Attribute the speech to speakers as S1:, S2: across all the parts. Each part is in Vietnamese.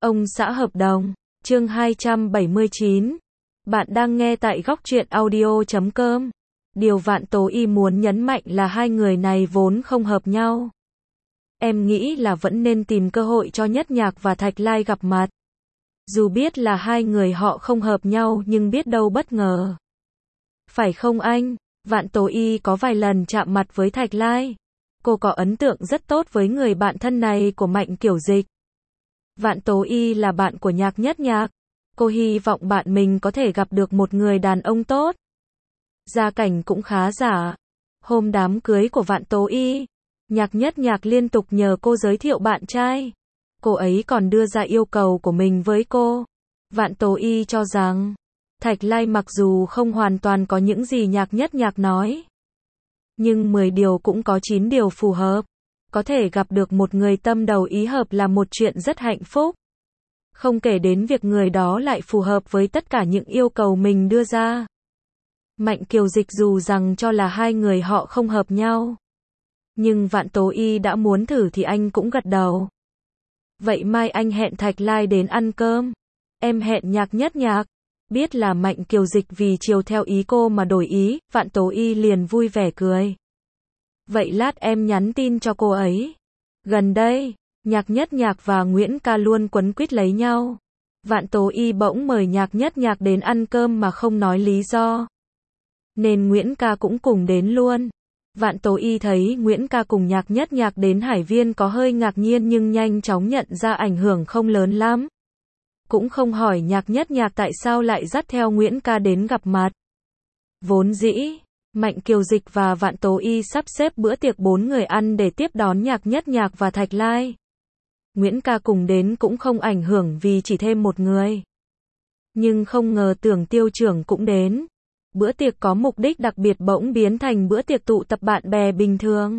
S1: Ông xã hợp đồng, chương 279. Bạn đang nghe tại góc truyện audio.com. Điều Vạn Tố Y muốn nhấn mạnh là hai người này vốn không hợp nhau. Em nghĩ là vẫn nên tìm cơ hội cho Nhất Nhạc và Thạch Lai gặp mặt. Dù biết là hai người họ không hợp nhau nhưng biết đâu bất ngờ. Phải không anh? Vạn Tố Y có vài lần chạm mặt với Thạch Lai. Cô có ấn tượng rất tốt với người bạn thân này của Mạnh Kiểu Dịch. Vạn Tố Y là bạn của Nhất Nhạc. Cô hy vọng bạn mình có thể gặp được một người đàn ông tốt. Gia cảnh cũng khá giả. Hôm đám cưới của Vạn Tố Y, Nhất Nhạc liên tục nhờ cô giới thiệu bạn trai. Cô ấy còn đưa ra yêu cầu của mình với cô. Vạn Tố Y cho rằng Thạch Lai mặc dù không hoàn toàn có những gì Nhất Nhạc nói, nhưng 10 điều cũng có 9 điều phù hợp. Có thể gặp được một người tâm đầu ý hợp là một chuyện rất hạnh phúc. Không kể đến việc người đó lại phù hợp với tất cả những yêu cầu mình đưa ra. Mạnh Kiều Dịch dù rằng cho là hai người họ không hợp nhau, nhưng Vạn Tố Y đã muốn thử thì anh cũng gật đầu. Vậy mai anh hẹn Thạch Lai đến ăn cơm. Em hẹn Nhất Nhạc. Biết là Mạnh Kiều Dịch vì chiều theo ý cô mà đổi ý, Vạn Tố Y liền vui vẻ cười. Vậy lát em nhắn tin cho cô ấy. Gần đây, Nhất Nhạc và Nguyễn Ca luôn quấn quýt lấy nhau. Vạn Tố Y bỗng mời Nhất Nhạc đến ăn cơm mà không nói lý do, nên Nguyễn Ca cũng cùng đến luôn. Vạn Tố Y thấy Nguyễn Ca cùng Nhất Nhạc đến Hải Viên có hơi ngạc nhiên nhưng nhanh chóng nhận ra ảnh hưởng không lớn lắm. Cũng không hỏi Nhất Nhạc tại sao lại dắt theo Nguyễn Ca đến gặp mặt. Vốn dĩ, Mạnh Kiều Dịch và Vạn Tố Y sắp xếp bữa tiệc 4 người ăn để tiếp đón Nhất Nhạc và Thạch Lai. Nguyễn Ca cùng đến cũng không ảnh hưởng vì chỉ thêm một người. Nhưng không ngờ Tưởng Tiêu Trưởng cũng đến. Bữa tiệc có mục đích đặc biệt bỗng biến thành bữa tiệc tụ tập bạn bè bình thường.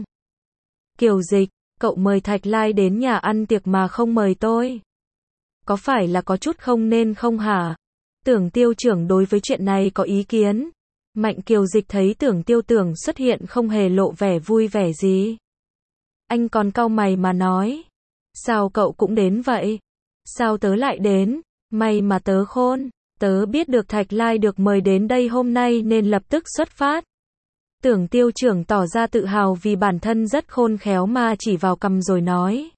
S1: Kiều Dịch, cậu mời Thạch Lai đến nhà ăn tiệc mà không mời tôi. Có phải là có chút không nên không hả? Tưởng Tiêu Trưởng đối với chuyện này có ý kiến. Mạnh Kiều Dịch thấy Tưởng Tiêu Tưởng xuất hiện không hề lộ vẻ vui vẻ gì. Anh còn cau mày mà nói. Sao cậu cũng đến vậy? Sao tớ lại đến? May mà tớ khôn. Tớ biết được Thạch Lai được mời đến đây hôm nay nên lập tức xuất phát. Tưởng Tiêu Trưởng tỏ ra tự hào vì bản thân rất khôn khéo mà chỉ vào cằm rồi nói.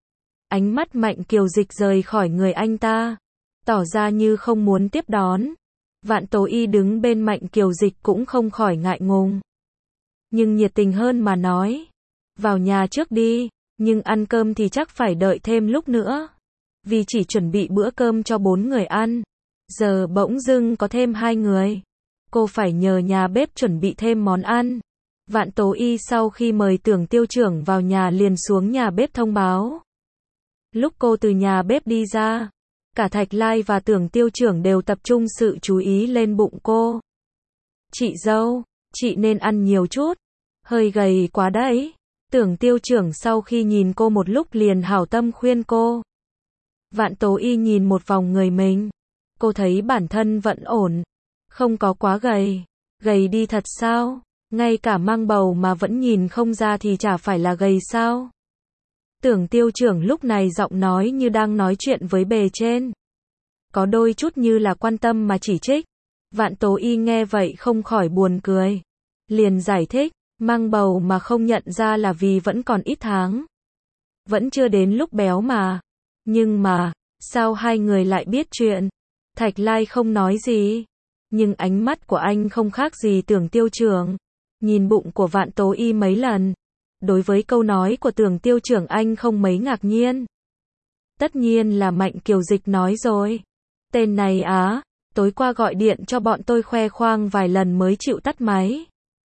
S1: Ánh mắt Mạnh Kiều Dịch rời khỏi người anh ta, tỏ ra như không muốn tiếp đón. Vạn Tố Y đứng bên Mạnh Kiều Dịch cũng không khỏi ngại ngùng, nhưng nhiệt tình hơn mà nói. Vào nhà trước đi, nhưng ăn cơm thì chắc phải đợi thêm lúc nữa. Vì chỉ chuẩn bị bữa cơm cho 4 người ăn, giờ bỗng dưng có thêm 2 người. Cô phải nhờ nhà bếp chuẩn bị thêm món ăn. Vạn Tố Y sau khi mời Tưởng Tiêu Trưởng vào nhà liền xuống nhà bếp thông báo. Lúc cô từ nhà bếp đi ra, cả Thạch Lai và Tưởng Tiêu Trưởng đều tập trung sự chú ý lên bụng cô. Chị dâu, chị nên ăn nhiều chút. Hơi gầy quá đấy. Tưởng Tiêu Trưởng sau khi nhìn cô một lúc liền hảo tâm khuyên cô. Vạn Tố Y nhìn một vòng người mình. Cô thấy bản thân vẫn ổn. Không có quá gầy. Gầy đi thật sao? Ngay cả mang bầu mà vẫn nhìn không ra thì chả phải là gầy sao? Tưởng Tiêu Trưởng lúc này giọng nói như đang nói chuyện với bề trên. Có đôi chút như là quan tâm mà chỉ trích. Vạn Tố Y nghe vậy không khỏi buồn cười. Liền giải thích, mang bầu mà không nhận ra là vì vẫn còn ít tháng. Vẫn chưa đến lúc béo mà. Nhưng mà, sao hai người lại biết chuyện? Thạch Lai không nói gì. Nhưng ánh mắt của anh không khác gì Tưởng Tiêu Trưởng. Nhìn bụng của Vạn Tố Y mấy lần. Đối với câu nói của Tưởng Tiêu Trưởng anh không mấy ngạc nhiên. Tất nhiên là Mạnh Kiều Dịch nói rồi. Tên này á, tối qua gọi điện cho bọn tôi khoe khoang vài lần mới chịu tắt máy.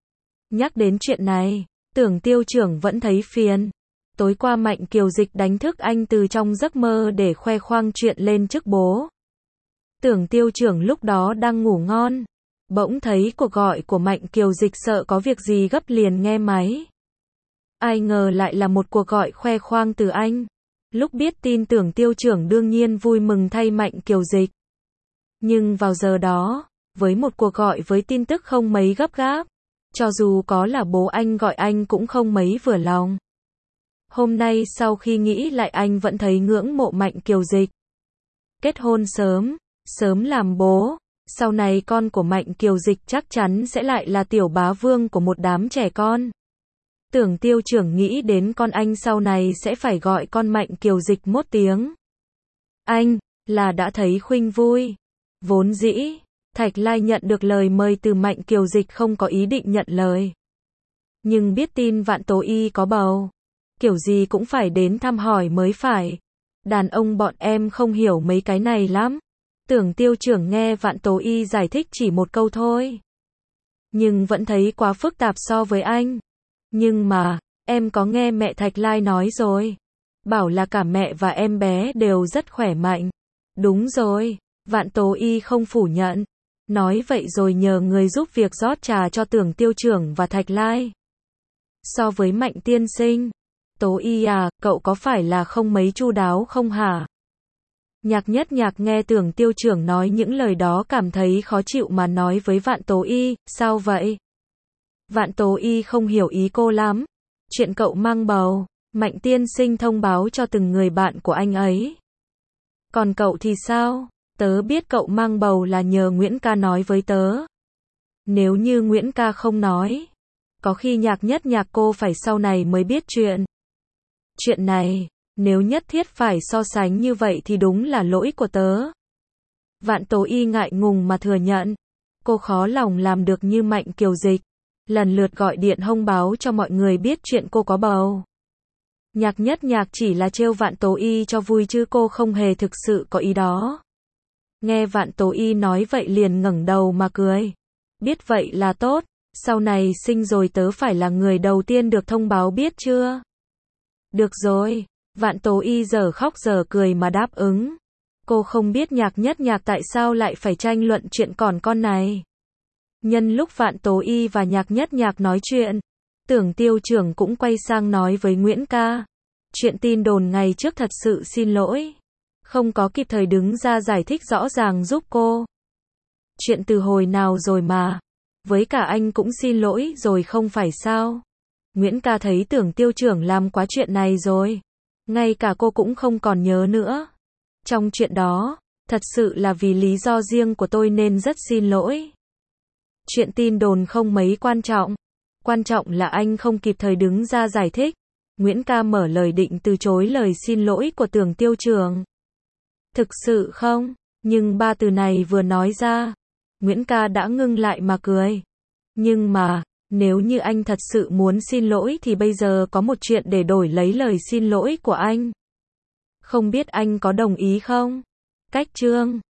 S1: Nhắc đến chuyện này, Tưởng Tiêu Trưởng vẫn thấy phiền. Tối qua Mạnh Kiều Dịch đánh thức anh từ trong giấc mơ để khoe khoang chuyện lên chức bố. Tưởng Tiêu Trưởng lúc đó đang ngủ ngon. Bỗng thấy cuộc gọi của Mạnh Kiều Dịch sợ có việc gì gấp liền nghe máy. Ai ngờ lại là một cuộc gọi khoe khoang từ anh. Lúc biết tin Tưởng Tiêu Trưởng đương nhiên vui mừng thay Mạnh Kiều Dịch. Nhưng vào giờ đó, với một cuộc gọi với tin tức không mấy gấp gáp, cho dù có là bố anh gọi anh cũng không mấy vừa lòng. Hôm nay sau khi nghĩ lại anh vẫn thấy ngưỡng mộ Mạnh Kiều Dịch. kết hôn sớm, sớm làm bố. Sau này con của Mạnh Kiều Dịch chắc chắn sẽ lại là tiểu bá vương của một đám trẻ con. Tưởng Tiêu Trưởng nghĩ đến con anh sau này sẽ phải gọi con Mạnh Kiều Dịch một tiếng anh, là đã thấy khuynh vui. Vốn dĩ, Thạch Lai nhận được lời mời từ Mạnh Kiều Dịch không có ý định nhận lời. Nhưng biết tin Vạn Tố Y có bầu, kiểu gì cũng phải đến thăm hỏi mới phải. Đàn ông bọn em không hiểu mấy cái này lắm. Tưởng Tiêu Trưởng nghe Vạn Tố Y giải thích chỉ một câu thôi, nhưng vẫn thấy quá phức tạp so với anh. Nhưng mà, em có nghe mẹ Thạch Lai nói rồi. Bảo là cả mẹ và em bé đều rất khỏe mạnh. Đúng rồi, Vạn Tố Y không phủ nhận. Nói vậy rồi nhờ người giúp việc rót trà cho Tưởng Tiêu Trưởng và Thạch Lai. So với Mạnh tiên sinh, Tố Y à, cậu có phải là không mấy chu đáo không hả? Nhạc Nhất Nhạc nghe Tưởng Tiêu Trưởng nói những lời đó cảm thấy khó chịu mà nói với Vạn Tố Y, sao vậy? Vạn Tố Y không hiểu ý cô lắm. Chuyện cậu mang bầu, Mạnh tiên sinh thông báo cho từng người bạn của anh ấy. Còn cậu thì sao? Tớ biết cậu mang bầu là nhờ Nguyễn ca nói với tớ. Nếu như Nguyễn ca không nói, có khi Nhạc Nhất Nhạc cô phải sau này mới biết chuyện. Chuyện này, nếu nhất thiết phải so sánh như vậy thì đúng là lỗi của tớ. Vạn Tố Y ngại ngùng mà thừa nhận. Cô khó lòng làm được như Mạnh Kiều Dịch, lần lượt gọi điện thông báo cho mọi người biết chuyện cô có bầu. Nhạc Nhất Nhạc chỉ là trêu Vạn Tố Y cho vui chứ cô không hề thực sự có ý đó. Nghe Vạn Tố Y nói vậy liền ngẩng đầu mà cười. Biết vậy là tốt, sau này sinh rồi tớ phải là người đầu tiên được thông báo biết chưa? Được rồi, Vạn Tố Y giờ khóc giờ cười mà đáp ứng. Cô không biết Nhạc Nhất Nhạc tại sao lại phải tranh luận chuyện còn con này. Nhân lúc Vạn Tố Y và Nhạc Nhất Nhạc nói chuyện, Tưởng Tiêu Trưởng cũng quay sang nói với Nguyễn ca. Chuyện tin đồn ngày trước thật sự xin lỗi. Không có kịp thời đứng ra giải thích rõ ràng giúp cô. Chuyện từ hồi nào rồi mà. Với cả anh cũng xin lỗi rồi không phải sao. Nguyễn ca thấy Tưởng Tiêu Trưởng làm quá chuyện này rồi. Ngay cả cô cũng không còn nhớ nữa. Trong chuyện đó, thật sự là vì lý do riêng của tôi nên rất xin lỗi. Chuyện tin đồn không mấy quan trọng. Quan trọng là anh không kịp thời đứng ra giải thích. Nguyễn ca mở lời định từ chối lời xin lỗi của Tưởng Tiêu Trưởng. Thực sự không? Nhưng ba từ này vừa nói ra, Nguyễn ca đã ngưng lại mà cười. Nhưng mà, nếu như anh thật sự muốn xin lỗi thì bây giờ có một chuyện để đổi lấy lời xin lỗi của anh. Không biết anh có đồng ý không? Cách chương